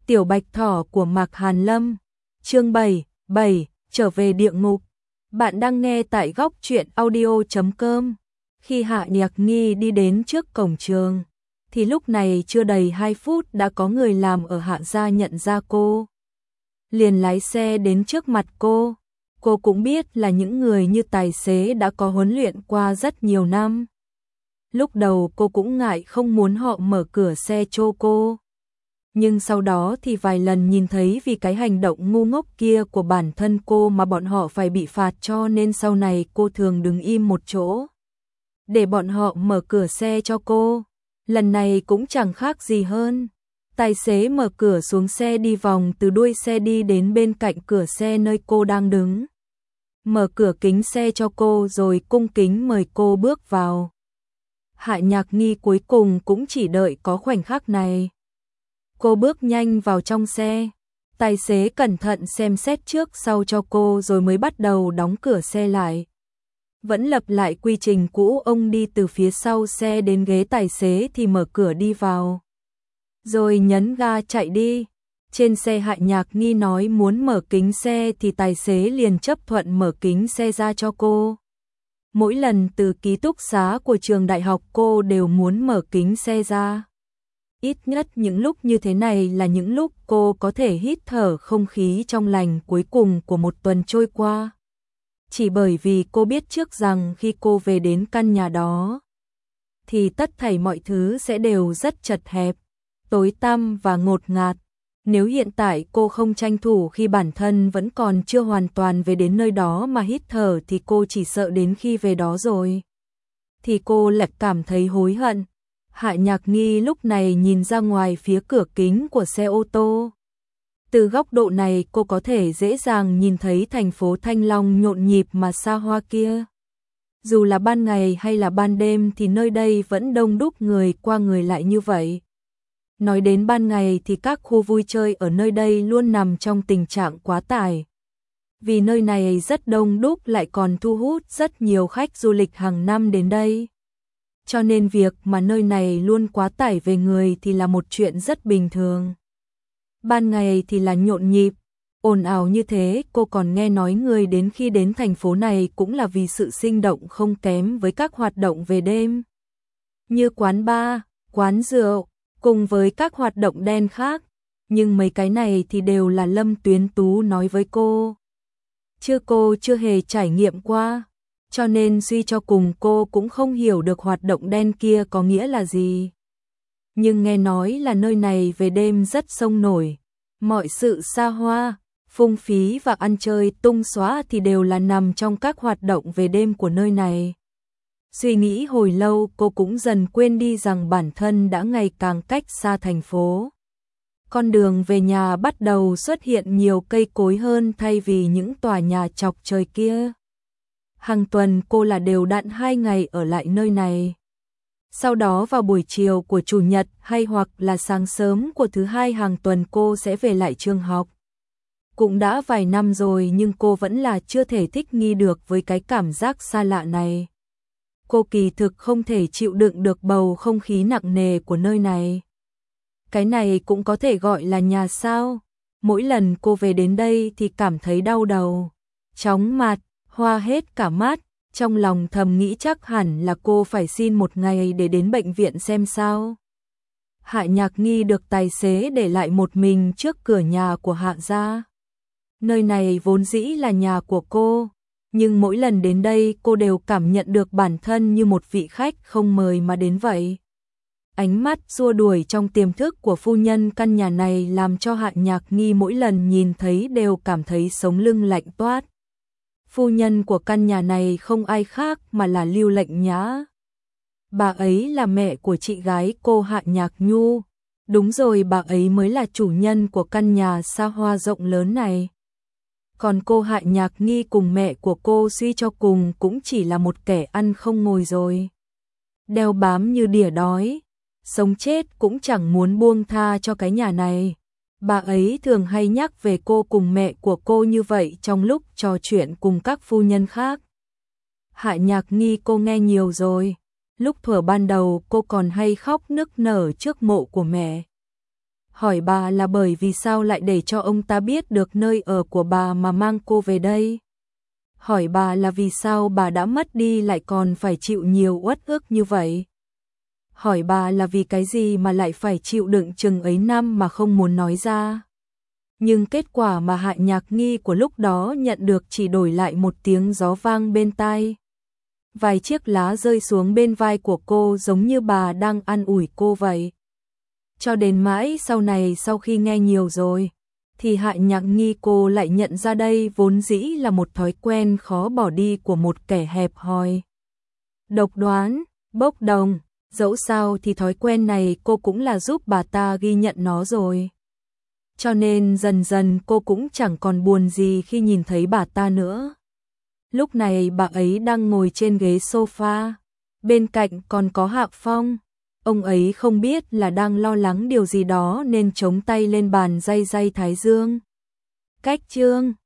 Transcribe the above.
Tiểu Bạch Thỏ của Mạc Hàn Lâm. Chương 7, trở về địa ngục. Bạn đang nghe tại góc truyện audio.com. Khi Hạ Nhạc Nghi đi đến trước cổng trường, thì lúc này chưa đầy 2 phút đã có người làm ở Hạ gia nhận ra cô. Liền lái xe đến trước mặt cô. Cô cũng biết là những người như tài xế đã có huấn luyện qua rất nhiều năm. Lúc đầu cô cũng ngại không muốn họ mở cửa xe cho cô. Nhưng sau đó thì vài lần nhìn thấy vì cái hành động ngu ngốc kia của bản thân cô mà bọn họ phải bị phạt, cho nên sau này cô thường đứng im một chỗ để bọn họ mở cửa xe cho cô. Lần này cũng chẳng khác gì hơn. Tài xế mở cửa xuống xe, đi vòng từ đuôi xe đi đến bên cạnh cửa xe nơi cô đang đứng. Mở cửa kính xe cho cô rồi cung kính mời cô bước vào. Hạ Nhạc Nghi cuối cùng cũng chỉ đợi có khoảnh khắc này. Cô bước nhanh vào trong xe. Tài xế cẩn thận xem xét trước sau cho cô rồi mới bắt đầu đóng cửa xe lại. Vẫn lặp lại quy trình cũ, ông đi từ phía sau xe đến ghế tài xế thì mở cửa đi vào. Rồi nhấn ga chạy đi. Trên xe Hạ Nhạc Nghi nói muốn mở kính xe thì tài xế liền chấp thuận mở kính xe ra cho cô. Mỗi lần từ ký túc xá của trường đại học cô đều muốn mở kính xe ra. Ít nhất những lúc như thế này là những lúc cô có thể hít thở không khí trong lành cuối cùng của một tuần trôi qua. Chỉ bởi vì cô biết trước rằng khi cô về đến căn nhà đó thì tất thảy mọi thứ sẽ đều rất chật hẹp, tối tăm và ngột ngạt. Nếu hiện tại cô không tranh thủ khi bản thân vẫn còn chưa hoàn toàn về đến nơi đó mà hít thở thì cô chỉ sợ đến khi về đó rồi thì cô lại cảm thấy hối hận. Hạ Nhạc Nghi lúc này nhìn ra ngoài phía cửa kính của xe ô tô. Từ góc độ này cô có thể dễ dàng nhìn thấy thành phố Thanh Long nhộn nhịp mà xa hoa kia. Dù là ban ngày hay là ban đêm thì nơi đây vẫn đông đúc người qua người lại như vậy. Nói đến ban ngày thì các khu vui chơi ở nơi đây luôn nằm trong tình trạng quá tải. Vì nơi này rất đông đúc lại còn thu hút rất nhiều khách du lịch hàng năm đến đây. Cho nên việc mà nơi này luôn quá tải về người thì là một chuyện rất bình thường. Ban ngày thì là nhộn nhịp, ồn ào như thế. Cô còn nghe nói người đến khi đến thành phố này cũng là vì sự sinh động không kém với các hoạt động về đêm. Như quán bar, quán rượu, cùng với các hoạt động đen khác. Nhưng mấy cái này thì đều là Lâm Tuyến Tú nói với cô. Cô chưa hề trải nghiệm qua. Cho nên suy cho cùng cô cũng không hiểu được hoạt động đen kia có nghĩa là gì. Nhưng nghe nói là nơi này về đêm rất sông nổi. Mọi sự xa hoa, phung phí và ăn chơi tung xóa thì đều là nằm trong các hoạt động về đêm của nơi này. Suy nghĩ hồi lâu cô cũng dần quên đi rằng bản thân đã ngày càng cách xa thành phố. Con đường về nhà bắt đầu xuất hiện nhiều cây cối hơn thay vì những tòa nhà chọc trời kia. Hàng tuần cô là đều đặn 2 ngày ở lại nơi này. Sau đó vào buổi chiều của chủ nhật hay hoặc là sáng sớm của thứ hai hàng tuần cô sẽ về lại trường học. Cũng đã vài năm rồi nhưng cô vẫn là chưa thể thích nghi được với cái cảm giác xa lạ này. Cô kỳ thực không thể chịu đựng được bầu không khí nặng nề của nơi này. Cái này cũng có thể gọi là nhà sao? Mỗi lần cô về đến đây thì cảm thấy đau đầu, chóng mặt, hoa hết cả mắt. Trong lòng thầm nghĩ chắc hẳn là cô phải xin một ngày để đến bệnh viện xem sao. Hạ Nhạc Nghi được tài xế để lại một mình trước cửa nhà của Hạ gia. Nơi này vốn dĩ là nhà của cô, nhưng mỗi lần đến đây cô đều cảm nhận được bản thân như một vị khách không mời mà đến vậy. Ánh mắt xua đuổi trong tiềm thức của phu nhân căn nhà này làm cho Hạ Nhạc Nghi mỗi lần nhìn thấy đều cảm thấy sống lưng lạnh toát. Phu nhân của căn nhà này không ai khác mà là Lưu Lệnh Nhã. Bà ấy là mẹ của chị gái cô Hạ Nhạc Nhu. Đúng rồi, bà ấy mới là chủ nhân của căn nhà xa hoa rộng lớn này. Còn cô Hạ Nhạc Nghi cùng mẹ của cô suy cho cùng cũng chỉ là một kẻ ăn không ngồi rồi. Đeo bám như đỉa đói, sống chết cũng chẳng muốn buông tha cho cái nhà này. Bà ấy thường hay nhắc về cô cùng mẹ của cô như vậy trong lúc trò chuyện cùng các phu nhân khác. Hạ Nhạc Nghi cô nghe nhiều rồi. Lúc thuở ban đầu cô còn hay khóc nức nở trước mộ của mẹ. hỏi bà là bởi vì sao lại để cho ông ta biết được nơi ở của bà mà mang cô về đây. Hỏi bà là vì sao bà đã mất đi lại còn phải chịu nhiều uất ức như vậy. Hỏi bà là vì cái gì mà lại phải chịu đựng chừng ấy năm mà không muốn nói ra. Nhưng kết quả mà Hạ Nhạc Nghi của lúc đó nhận được chỉ đổi lại một tiếng gió vang bên tai. Vài chiếc lá rơi xuống bên vai của cô giống như bà đang an ủi cô vậy. Cho đến mãi sau này, sau khi nghe nhiều rồi, thì Hạ Nhạc Nghi cô lại nhận ra đây vốn dĩ là một thói quen khó bỏ đi của một kẻ hẹp hòi. Độc đoán, bốc đồng, dẫu sao thì thói quen này cô cũng là giúp bà ta ghi nhận nó rồi. Cho nên dần dần cô cũng chẳng còn buồn gì khi nhìn thấy bà ta nữa. Lúc này bà ấy đang ngồi trên ghế sofa, bên cạnh còn có Hạo Phong. Ông ấy không biết là đang lo lắng điều gì đó nên chống tay lên bàn day day thái dương. Cách chương